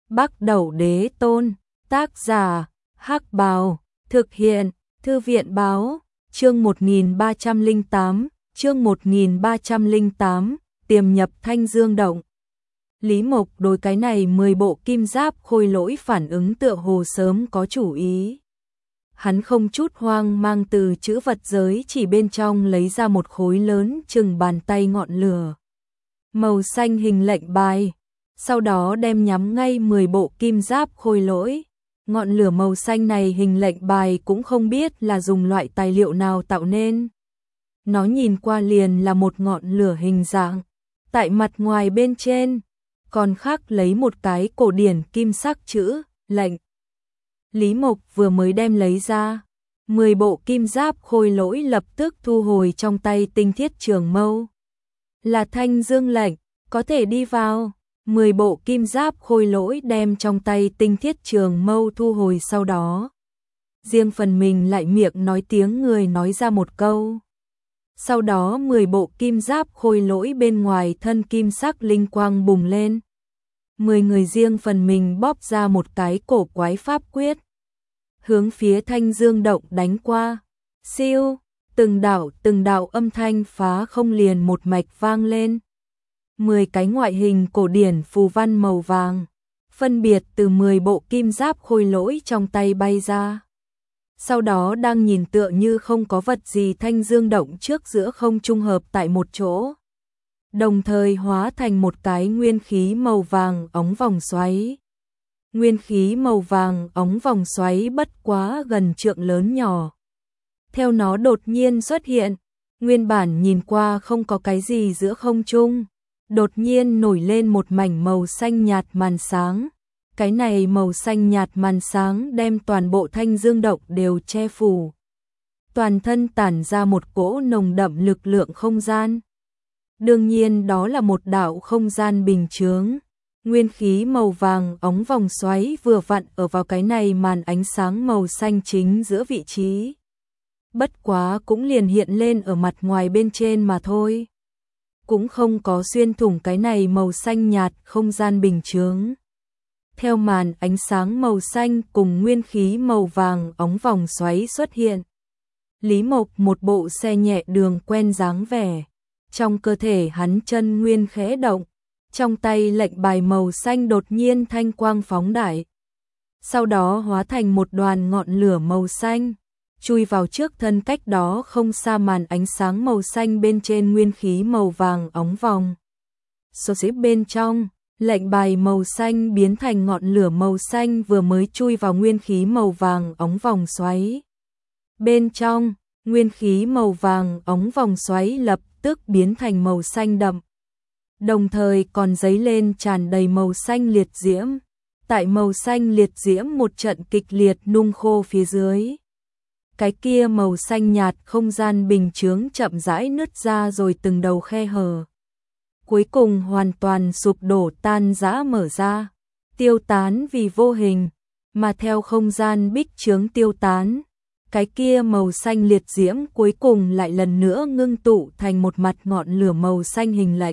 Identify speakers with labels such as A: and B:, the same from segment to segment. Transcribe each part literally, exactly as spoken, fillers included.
A: Bắc Đẩu Đế Tôn, tác giả, Hắc Bào, thực hiện, Thư viện Báo, chương một nghìn ba trăm lẻ tám, chương một nghìn ba trăm lẻ tám, tiềm nhập Thanh Dương Động. Lý Mộc đối cái này mười bộ kim giáp khôi lỗi phản ứng tựa hồ sớm có chủ ý. Hắn không chút hoang mang từ chữ vật giới chỉ bên trong lấy ra một khối lớn chừng bàn tay ngọn lửa màu xanh hình lệnh bài, sau đó đem nhắm ngay mười bộ kim giáp khôi lỗi. Ngọn lửa màu xanh này hình lệnh bài cũng không biết là dùng loại tài liệu nào tạo nên. Nó nhìn qua liền là một ngọn lửa hình dạng, tại mặt ngoài bên trên còn khắc lấy một cái cổ điển kim sắc chữ lệnh. Lý Mộc vừa mới đem lấy ra, mười bộ kim giáp khôi lỗi lập tức thu hồi trong tay tinh thiết trường mâu. Là Thanh Dương lệnh, có thể đi vào. Mười bộ kim giáp khôi lỗi đem trong tay tinh thiết trường mâu thu hồi, sau đó riêng phần mình lại miệng nói tiếng người nói ra một câu. Sau đó mười bộ kim giáp khôi lỗi bên ngoài thân kim sắc linh quang bùng lên. Mười người riêng phần mình bóp ra một cái cổ quái pháp quyết, hướng phía Thanh Dương Động đánh qua. Siêu, từng đạo từng đạo âm thanh phá không liền một mạch vang lên. Mười cái ngoại hình cổ điển phù văn màu vàng, phân biệt từ mười bộ kim giáp khôi lỗi trong tay bay ra. Sau đó đang nhìn tựa như không có vật gì Thanh Dương Động trước giữa không trung hợp tại một chỗ. Đồng thời hóa thành một cái nguyên khí màu vàng ống vòng xoáy. Nguyên khí màu vàng ống vòng xoáy bất quá gần trượng lớn nhỏ. Theo nó đột nhiên xuất hiện, nguyên bản nhìn qua không có cái gì giữa không trung, đột nhiên nổi lên một mảnh màu xanh nhạt màn sáng. Cái này màu xanh nhạt màn sáng đem toàn bộ Thanh Dương Động đều che phủ. Toàn thân tản ra một cỗ nồng đậm lực lượng không gian. Đương nhiên đó là một đạo không gian bình chướng. Nguyên khí màu vàng ống vòng xoáy vừa vặn ở vào cái này màn ánh sáng màu xanh chính giữa vị trí. Bất quá cũng liền hiện lên ở mặt ngoài bên trên mà thôi. Cũng không có xuyên thủng cái này màu xanh nhạt không gian bình chướng. Theo màn ánh sáng màu xanh cùng nguyên khí màu vàng ống vòng xoáy xuất hiện, Lý Mộc một bộ xe nhẹ đường quen dáng vẻ. Trong cơ thể hắn chân nguyên khẽ động, trong tay lệnh bài màu xanh đột nhiên thanh quang phóng đại. Sau đó hóa thành một đoàn ngọn lửa màu xanh, chui vào trước thân cách đó không xa màn ánh sáng màu xanh bên trên nguyên khí màu vàng ống vòng. Số xếp bên trong, lệnh bài màu xanh biến thành ngọn lửa màu xanh vừa mới chui vào nguyên khí màu vàng ống vòng xoáy. Bên trong, nguyên khí màu vàng ống vòng xoáy lập tức biến thành màu xanh đậm. Đồng thời còn dấy lên tràn đầy màu xanh liệt diễm. Tại màu xanh liệt diễm một trận kịch liệt nung khô phía dưới. Cái kia màu xanh nhạt không gian bình chướng chậm rãi nứt ra rồi từng đầu khe hở. Cuối cùng hoàn toàn sụp đổ tan rã mở ra, tiêu tán vì vô hình, mà theo không gian bích chướng tiêu tán, cái kia màu xanh liệt diễm cuối cùng lại lần nữa ngưng tụ thành một mặt ngọn lửa màu xanh hình lệnh.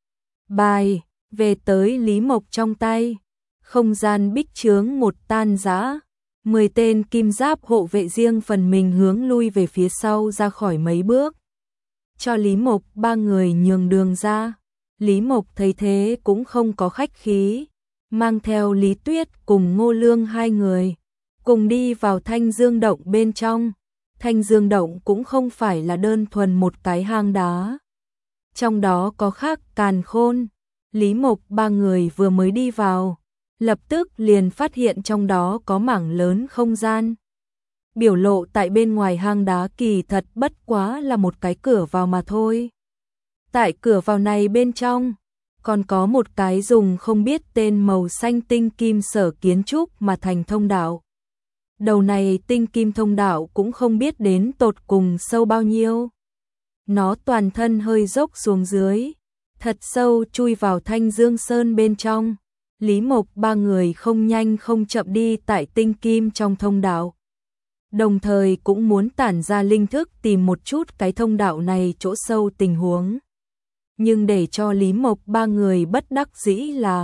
A: Bài, về tới Lý Mộc trong tay, không gian bích chướng một tan rã, mười tên kim giáp hộ vệ riêng phần mình hướng lui về phía sau ra khỏi mấy bước. Cho Lý Mộc ba người nhường đường ra. Lý Mộc thấy thế cũng không có khách khí, mang theo Lý Tuyết cùng Ngô Lương hai người, cùng đi vào Thanh Dương Động bên trong. Thanh Dương Động cũng không phải là đơn thuần một cái hang đá. Trong đó có khắc càn khôn. Lý Mộc ba người vừa mới đi vào, lập tức liền phát hiện trong đó có mảng lớn không gian. Biểu lộ tại bên ngoài hang đá kỳ thật bất quá là một cái cửa vào mà thôi. Tại cửa vào này bên trong, còn có một cái dùng không biết tên màu xanh tinh kim sở kiến trúc mà thành thông đạo. Đầu này tinh kim thông đạo cũng không biết đến tột cùng sâu bao nhiêu. Nó toàn thân hơi dốc xuống dưới, thật sâu chui vào Thanh Dương Sơn bên trong. Lý Mộc ba người không nhanh không chậm đi tại tinh kim trong thông đạo. Đồng thời cũng muốn tản ra linh thức tìm một chút cái thông đạo này chỗ sâu tình huống. Nhưng để cho Lý Mộc ba người bất đắc dĩ là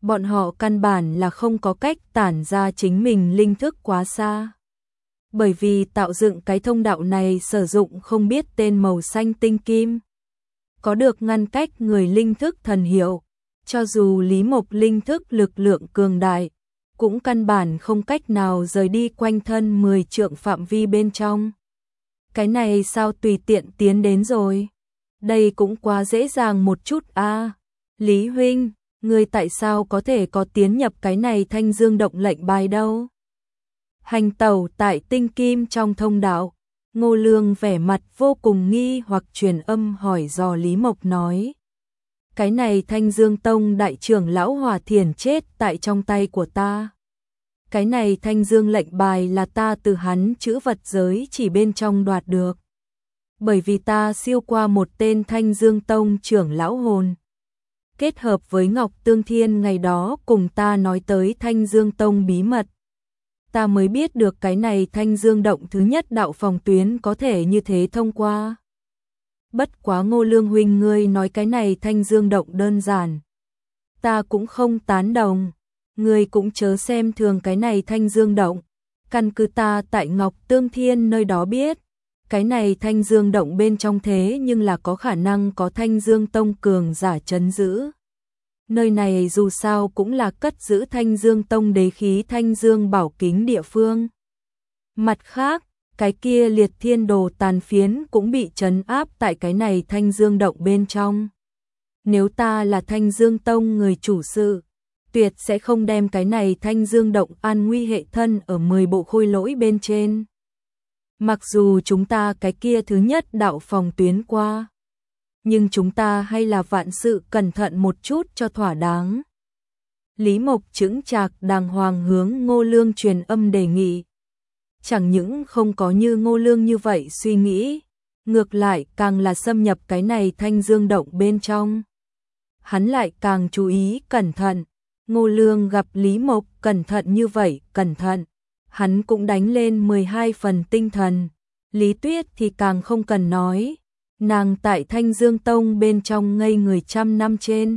A: bọn họ căn bản là không có cách tản ra chính mình linh thức quá xa. Bởi vì tạo dựng cái thông đạo này sử dụng không biết tên màu xanh tinh kim, có được ngăn cách người linh thức thần hiệu, cho dù Lý Mộc linh thức lực lượng cường đại, cũng căn bản không cách nào rời đi quanh thân mười trượng phạm vi bên trong. Cái này sao tùy tiện tiến đến rồi? Đây cũng quá dễ dàng một chút a. À. Lý huynh, ngươi tại sao có thể có tiến nhập cái này Thanh Dương động lệnh bài đâu? Hành tẩu tại tinh kim trong thông đạo, Ngô Lương vẻ mặt vô cùng nghi hoặc truyền âm hỏi dò Lý Mộc nói. Cái này Thanh Dương Tông đại trưởng lão Hòa Thiền chết tại trong tay của ta. Cái này Thanh Dương lệnh bài là ta từ hắn chữ vật giới chỉ bên trong đoạt được. Bởi vì ta siêu qua một tên Thanh Dương Tông trưởng lão hồn. Kết hợp với Ngọc Tương Thiên ngày đó cùng ta nói tới Thanh Dương Tông bí mật. Ta mới biết được cái này Thanh Dương động thứ nhất đạo phòng tuyến có thể như thế thông qua. Bất quá Ngô Lương huynh ngươi nói cái này Thanh Dương động đơn giản. Ta cũng không tán đồng. Ngươi cũng chớ xem thường cái này Thanh Dương động. Căn cứ ta tại Ngọc Tương Thiên nơi đó biết. Cái này Thanh Dương động bên trong thế nhưng là có khả năng có Thanh Dương Tông cường giả trấn giữ. Nơi này dù sao cũng là cất giữ Thanh Dương Tông đế khí Thanh Dương bảo kính địa phương. Mặt khác, cái kia liệt thiên đồ tàn phiến cũng bị trấn áp tại cái này Thanh Dương động bên trong. Nếu ta là Thanh Dương Tông người chủ sự, tuyệt sẽ không đem cái này Thanh Dương động an nguy hệ thân ở mười bộ khôi lỗi bên trên. Mặc dù chúng ta cái kia thứ nhất đạo phòng tuyến qua, nhưng chúng ta hay là vạn sự cẩn thận một chút cho thỏa đáng. Lý Mộc chững chạc đàng hoàng hướng Ngô Lương truyền âm đề nghị. Chẳng những không có như Ngô Lương như vậy suy nghĩ, ngược lại càng là xâm nhập cái này Thanh Dương động bên trong. Hắn lại càng chú ý cẩn thận. Ngô Lương gặp Lý Mộc cẩn thận như vậy, cẩn thận, hắn cũng đánh lên mười hai phần tinh thần. Lý Tuyết thì càng không cần nói, nàng tại Thanh Dương Tông bên trong ngây người trăm năm trên.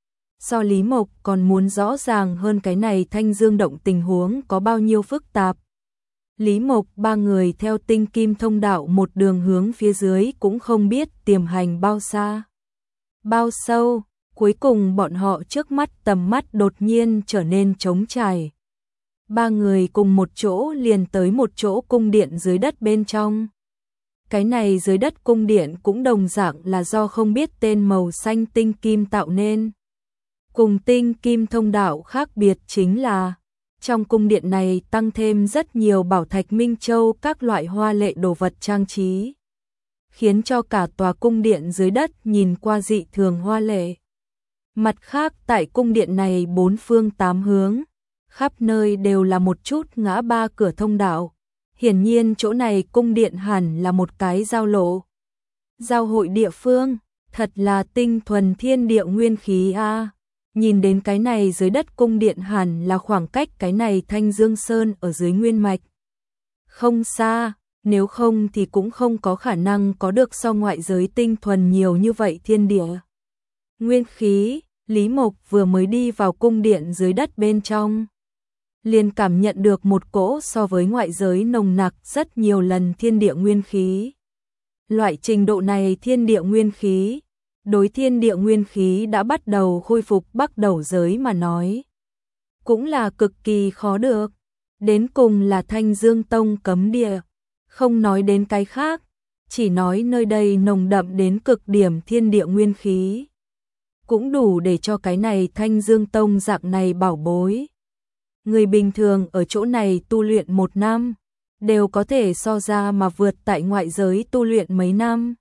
A: So Lý Mộc còn muốn rõ ràng hơn cái này Thanh Dương động tình huống có bao nhiêu phức tạp. Lý Mộc ba người theo tinh kim thông đạo một đường hướng phía dưới cũng không biết tiềm hành bao xa, bao sâu. Cuối cùng bọn họ trước mắt tầm mắt đột nhiên trở nên trống trải. Ba người cùng một chỗ liền tới một chỗ cung điện dưới đất bên trong. Cái này dưới đất cung điện cũng đồng dạng là do không biết tên màu xanh tinh kim tạo nên. Cùng tinh kim thông đạo khác biệt chính là, trong cung điện này tăng thêm rất nhiều bảo thạch minh châu các loại hoa lệ đồ vật trang trí, khiến cho cả tòa cung điện dưới đất nhìn qua dị thường hoa lệ. Mặt khác tại cung điện này bốn phương tám hướng, khắp nơi đều là một chút ngã ba cửa thông đạo. Hiển nhiên chỗ này cung điện hẳn là một cái giao lộ, giao hội địa phương, thật là tinh thuần thiên địa nguyên khí a. À. Nhìn đến cái này dưới đất cung điện hẳn là khoảng cách cái này Thanh Dương Sơn ở dưới nguyên mạch không xa, nếu không thì cũng không có khả năng có được so ngoại giới tinh thuần nhiều như vậy thiên địa nguyên khí. Lý Mộc vừa mới đi vào cung điện dưới đất bên trong, liền cảm nhận được một cỗ so với ngoại giới nồng nặc rất nhiều lần thiên địa nguyên khí. Loại trình độ này thiên địa nguyên khí, đối thiên địa nguyên khí đã bắt đầu khôi phục bắt đầu giới mà nói, cũng là cực kỳ khó được. Đến cùng là Thanh Dương Tông cấm địa, không nói đến cái khác, chỉ nói nơi đây nồng đậm đến cực điểm thiên địa nguyên khí, cũng đủ để cho cái này Thanh Dương Tông dạng này bảo bối. Người bình thường ở chỗ này tu luyện một năm, đều có thể so ra mà vượt tại ngoại giới tu luyện mấy năm.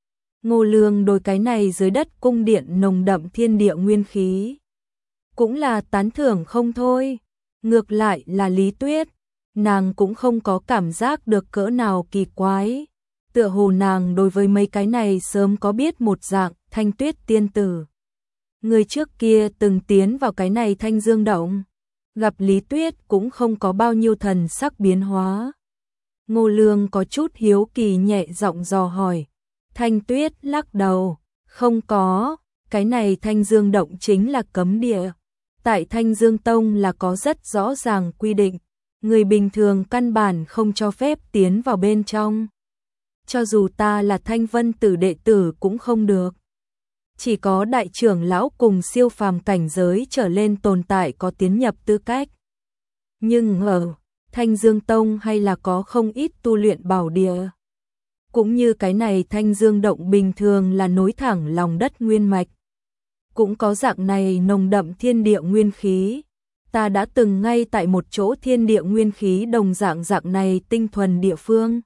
A: Ngô Lương đối cái này dưới đất cung điện nồng đậm thiên địa nguyên khí, cũng là tán thưởng không thôi. Ngược lại là Lý Tuyết, nàng cũng không có cảm giác được cỡ nào kỳ quái. Tựa hồ nàng đối với mấy cái này sớm có biết một dạng. Thanh Tuyết tiên tử, người trước kia từng tiến vào cái này Thanh Dương động, gặp Lý Tuyết cũng không có bao nhiêu thần sắc biến hóa. Ngô Lương có chút hiếu kỳ nhẹ giọng dò hỏi. Thanh Tuyết lắc đầu, không có, cái này Thanh Dương động chính là cấm địa, tại Thanh Dương Tông là có rất rõ ràng quy định, người bình thường căn bản không cho phép tiến vào bên trong. Cho dù ta là Thanh Vân Tử đệ tử cũng không được. Chỉ có đại trưởng lão cùng siêu phàm cảnh giới trở lên tồn tại có tiến nhập tư cách. Nhưng ở Thanh Dương Tông hay là có không ít tu luyện bảo địa. Cũng như cái này Thanh Dương động bình thường là nối thẳng lòng đất nguyên mạch. Cũng có dạng này nồng đậm thiên địa nguyên khí. Ta đã từng ngay tại một chỗ thiên địa nguyên khí đồng dạng dạng này tinh thuần địa phương.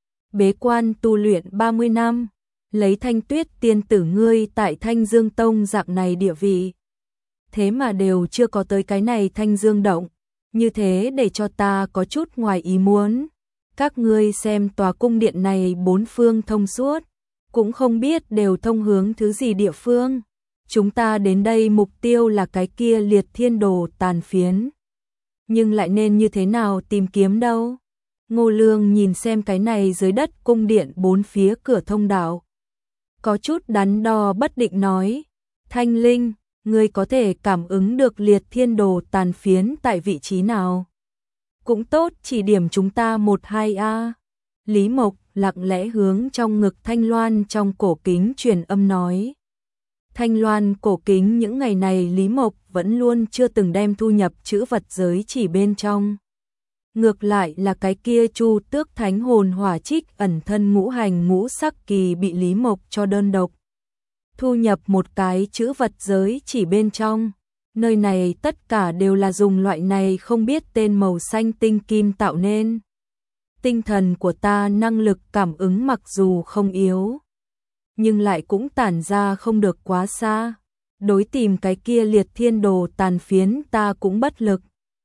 A: Bế quan tu luyện ba mươi năm, lấy Thanh Tuyết tiên tử ngươi tại Thanh Dương Tông dạng này địa vị. Thế mà đều chưa có tới cái này Thanh Dương động, như thế để cho ta có chút ngoài ý muốn. Các ngươi xem tòa cung điện này bốn phương thông suốt, cũng không biết đều thông hướng thứ gì địa phương. Chúng ta đến đây mục tiêu là cái kia liệt thiên đồ tàn phiến. Nhưng lại nên như thế nào tìm kiếm đâu? Ngô Lương nhìn xem cái này dưới đất cung điện bốn phía cửa thông đạo. Có chút đắn đo bất định nói. Thanh Linh, ngươi có thể cảm ứng được liệt thiên đồ tàn phiến tại vị trí nào? Cũng tốt, chỉ điểm chúng ta một hai a. Lý Mộc lặng lẽ hướng trong ngực Thanh Loan trong cổ kính truyền âm nói. Thanh Loan cổ kính những ngày này Lý Mộc vẫn luôn chưa từng đem thu nhập chữ vật giới chỉ bên trong. Ngược lại là cái kia Chu Tước Thánh Hồn Hỏa Trích ẩn thân ngũ hành ngũ sắc kỳ bị Lý Mộc cho đơn độc thu nhập một cái chữ vật giới chỉ bên trong. Nơi này tất cả đều là dùng loại này không biết tên màu xanh tinh kim tạo nên. Tinh thần của ta năng lực cảm ứng mặc dù không yếu, nhưng lại cũng tản ra không được quá xa. Đối tìm cái kia liệt thiên đồ tàn phiến ta cũng bất lực.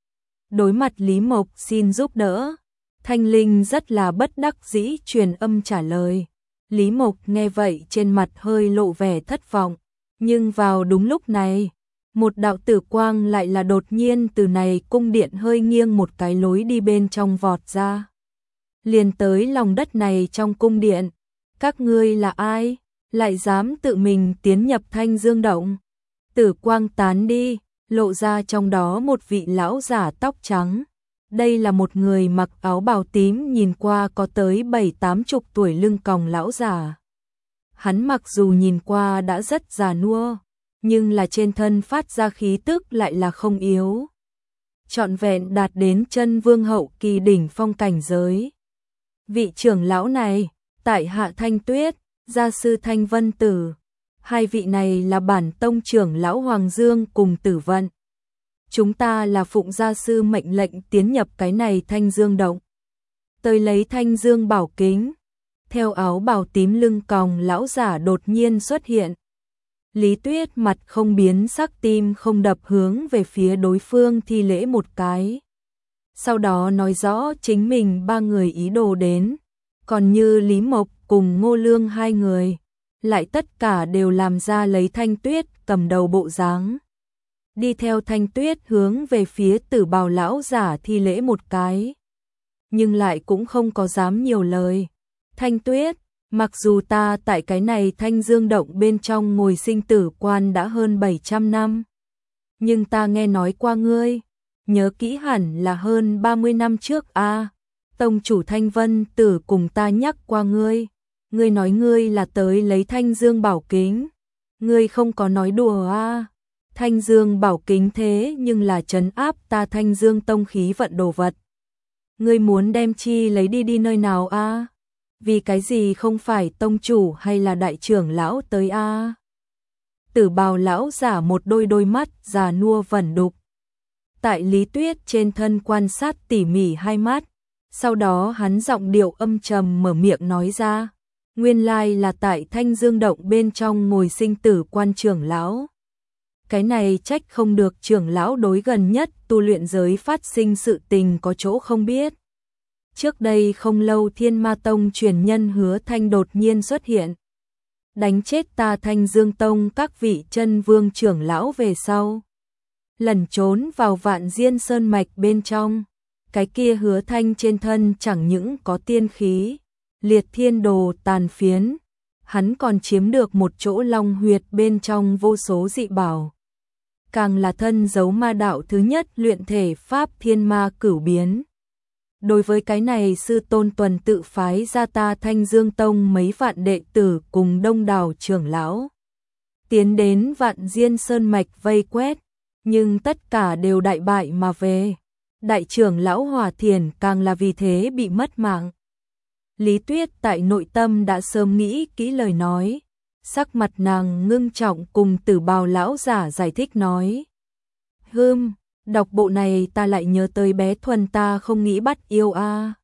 A: Đối mặt Lý Mộc xin giúp đỡ, Thanh Linh rất là bất đắc dĩ truyền âm trả lời. Lý Mộc nghe vậy trên mặt hơi lộ vẻ thất vọng, nhưng vào đúng lúc này, một đạo tử quang lại là đột nhiên từ này cung điện hơi nghiêng một cái lối đi bên trong vọt ra. Liền tới lòng đất này trong cung điện. Các ngươi là ai? Lại dám tự mình tiến nhập Thanh Dương động? Tử quang tán đi, lộ ra trong đó một vị lão giả tóc trắng. Đây là một người mặc áo bào tím nhìn qua có tới bảy tám chục tuổi lưng còng lão giả. Hắn mặc dù nhìn qua đã rất già nua, nhưng là trên thân phát ra khí tức lại là không yếu. Trọn vẹn đạt đến chân vương hậu kỳ đỉnh phong cảnh giới. Vị trưởng lão này, tại hạ Thanh Tuyết, gia sư Thanh Vân Tử. Hai vị này là bản tông trưởng lão Hoàng Dương cùng Tử Vận. Chúng ta là phụng gia sư mệnh lệnh tiến nhập cái này Thanh Dương động. Tới lấy Thanh Dương bảo kính. Theo áo bào tím lưng còng lão giả đột nhiên xuất hiện. Lý Tuyết mặt không biến sắc tim không đập hướng về phía đối phương thi lễ một cái. Sau đó nói rõ chính mình ba người ý đồ đến. Còn như Lý Mộc cùng Ngô Lương hai người, lại tất cả đều làm ra lấy Thanh Tuyết cầm đầu bộ dáng. Đi theo Thanh Tuyết hướng về phía Tử Bào lão giả thi lễ một cái. Nhưng lại cũng không có dám nhiều lời. Thanh Tuyết, mặc dù ta tại cái này Thanh Dương động bên trong ngồi sinh tử quan đã hơn bảy trăm năm, nhưng ta nghe nói qua ngươi, nhớ kỹ hẳn là hơn ba mươi năm trước a. À, tông chủ Thanh Vân Tử cùng ta nhắc qua ngươi, ngươi nói ngươi là tới lấy Thanh Dương bảo kính, ngươi không có nói đùa a. À, Thanh Dương bảo kính thế nhưng là trấn áp ta Thanh Dương tông khí vận đồ vật. Ngươi muốn đem chi lấy đi đi nơi nào a? À? Vì cái gì không phải tông chủ hay là đại trưởng lão tới a? À? Tử Bào lão giả một đôi đôi mắt già nua vẩn đục. Tại Lý Tuyết trên thân quan sát tỉ mỉ hai mắt, sau đó hắn giọng điệu âm trầm mở miệng nói ra, nguyên lai là tại Thanh Dương động bên trong ngồi sinh tử quan trưởng lão. Cái này trách không được trưởng lão đối gần nhất tu luyện giới phát sinh sự tình có chỗ không biết. Trước đây không lâu Thiên Ma Tông truyền nhân Hứa Thanh đột nhiên xuất hiện, đánh chết ta Thanh Dương Tông các vị chân vương trưởng lão về sau, lẩn trốn vào Vạn Diên Sơn mạch bên trong. Cái kia Hứa Thanh trên thân chẳng những có tiên khí, liệt thiên đồ tàn phiến, hắn còn chiếm được một chỗ long huyệt bên trong vô số dị bảo. càng là thân giấu ma đạo thứ nhất luyện thể pháp thiên ma cửu biến. Đối với cái này sư tôn tuần tự phái ra ta Thanh Dương Tông mấy vạn đệ tử cùng đông đảo trưởng lão. Tiến đến Vạn Diên Sơn Mạch vây quét, nhưng tất cả đều đại bại mà về. Đại trưởng lão Hòa Thiền càng là vì thế bị mất mạng. Lý Tuyết tại nội tâm đã sớm nghĩ kỹ lời nói, sắc mặt nàng ngưng trọng cùng Tử Bào lão giả giải thích nói. Hừm, đọc bộ này ta lại nhớ tới bé Thuần ta không nghĩ bắt yêu a.